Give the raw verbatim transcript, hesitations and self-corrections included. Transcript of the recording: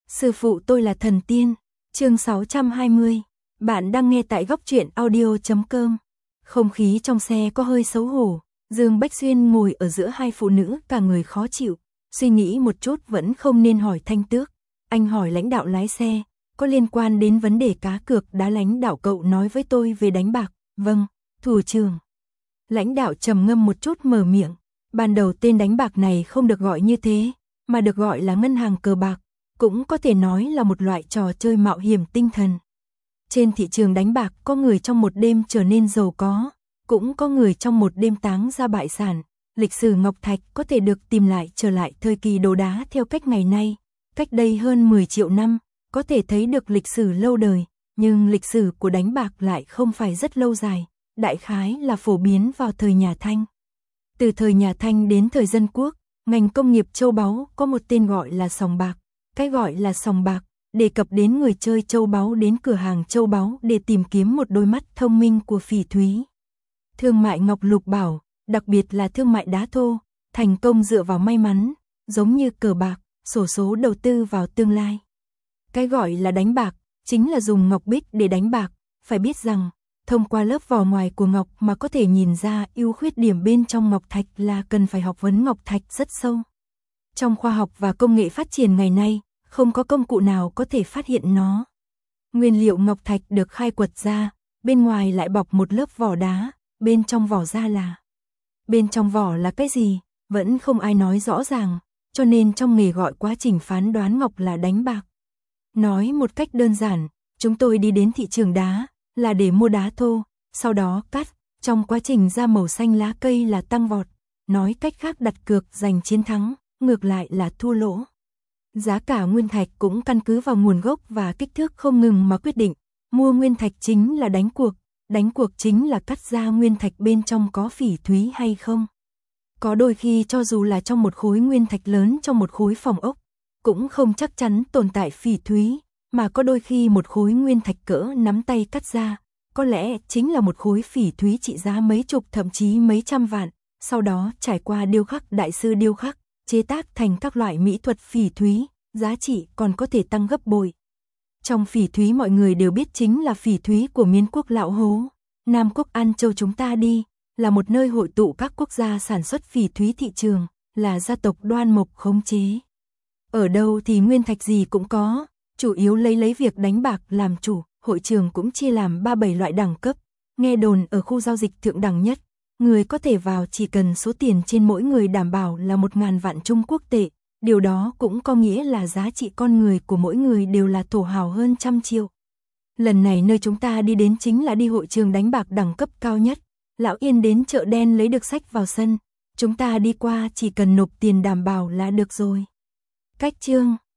Sư phụ tôi là thần tiên. Chương sáu trăm hai mươi. Bạn đang nghe tại góc truyện audio chấm com. Không khí trong xe có hơi xấu hổ. Dương Bách Xuyên ngồi ở giữa hai phụ nữ, cả người khó chịu. Suy nghĩ một chút vẫn không nên hỏi Thanh Tước. Anh hỏi lãnh đạo lái xe, có liên quan đến vấn đề cá cược đá, lãnh đạo cậu nói với tôi về đánh bạc. Vâng, thủ trưởng. Lãnh đạo trầm ngâm một chút mở miệng. Ban đầu tên đánh bạc này không được gọi như thế, mà được gọi là ngân hàng cờ bạc, cũng có thể nói là một loại trò chơi mạo hiểm tinh thần. Trên thị trường đánh bạc có người trong một đêm trở nên giàu có, cũng có người trong một đêm táng ra bại sản. Lịch sử Ngọc Thạch có thể được tìm lại trở lại thời kỳ đồ đá theo cách ngày nay, cách đây hơn mười triệu năm, có thể thấy được lịch sử lâu đời, nhưng lịch sử của đánh bạc lại không phải rất lâu dài, đại khái là phổ biến vào thời nhà Thanh. Từ thời nhà Thanh đến thời Dân Quốc, ngành công nghiệp châu báu có một tên gọi là sòng bạc. Cái gọi là sòng bạc, đề cập đến người chơi châu báu đến cửa hàng châu báu để tìm kiếm một đôi mắt thông minh của phỉ thúy. Thương mại ngọc lục bảo, đặc biệt là thương mại đá thô, thành công dựa vào may mắn, giống như cờ bạc, xổ số đầu tư vào tương lai. Cái gọi là đánh bạc, chính là dùng ngọc bích để đánh bạc, phải biết rằng, thông qua lớp vỏ ngoài của ngọc mà có thể nhìn ra ưu khuyết điểm bên trong ngọc thạch là cần phải học vấn ngọc thạch rất sâu. Trong khoa học và công nghệ phát triển ngày nay, không có công cụ nào có thể phát hiện nó. Nguyên liệu ngọc thạch được khai quật ra, bên ngoài lại bọc một lớp vỏ đá, bên trong vỏ ra là. Bên trong vỏ là cái gì, vẫn không ai nói rõ ràng, cho nên trong nghề gọi quá trình phán đoán ngọc là đánh bạc. Nói một cách đơn giản, chúng tôi đi đến thị trường đá, là để mua đá thô, sau đó cắt, trong quá trình ra màu xanh lá cây là tăng vọt. Nói cách khác đặt cược giành chiến thắng, ngược lại là thua lỗ. Giá cả nguyên thạch cũng căn cứ vào nguồn gốc và kích thước không ngừng mà quyết định. Mua nguyên thạch chính là đánh cuộc, đánh cuộc chính là cắt ra nguyên thạch bên trong có phỉ thúy hay không. Có đôi khi cho dù là trong một khối nguyên thạch lớn trong một khối phòng ốc, cũng không chắc chắn tồn tại phỉ thúy, mà có đôi khi một khối nguyên thạch cỡ nắm tay cắt ra, có lẽ chính là một khối phỉ thúy trị giá mấy chục thậm chí mấy trăm vạn, sau đó trải qua điêu khắc đại sư điêu khắc, chế tác thành các loại mỹ thuật phỉ thúy, giá trị còn có thể tăng gấp bội. Trong phỉ thúy mọi người đều biết chính là phỉ thúy của Miến quốc Lão Hố. Nam quốc An Châu chúng ta đi, là một nơi hội tụ các quốc gia sản xuất phỉ thúy thị trường, là gia tộc Đoan Mộc khống chế. Ở đâu thì nguyên thạch gì cũng có, chủ yếu lấy lấy việc đánh bạc làm chủ, hội trường cũng chia làm ba bảy loại đẳng cấp. Nghe đồn ở khu giao dịch thượng đẳng nhất, người có thể vào chỉ cần số tiền trên mỗi người đảm bảo là một ngàn vạn Trung Quốc tệ, điều đó cũng có nghĩa là giá trị con người của mỗi người đều là thổ hào hơn trăm triệu. Lần này nơi chúng ta đi đến chính là đi hội trường đánh bạc đẳng cấp cao nhất, Lão Yên đến chợ đen lấy được sách vào sân, chúng ta đi qua chỉ cần nộp tiền đảm bảo là được rồi. Cách chương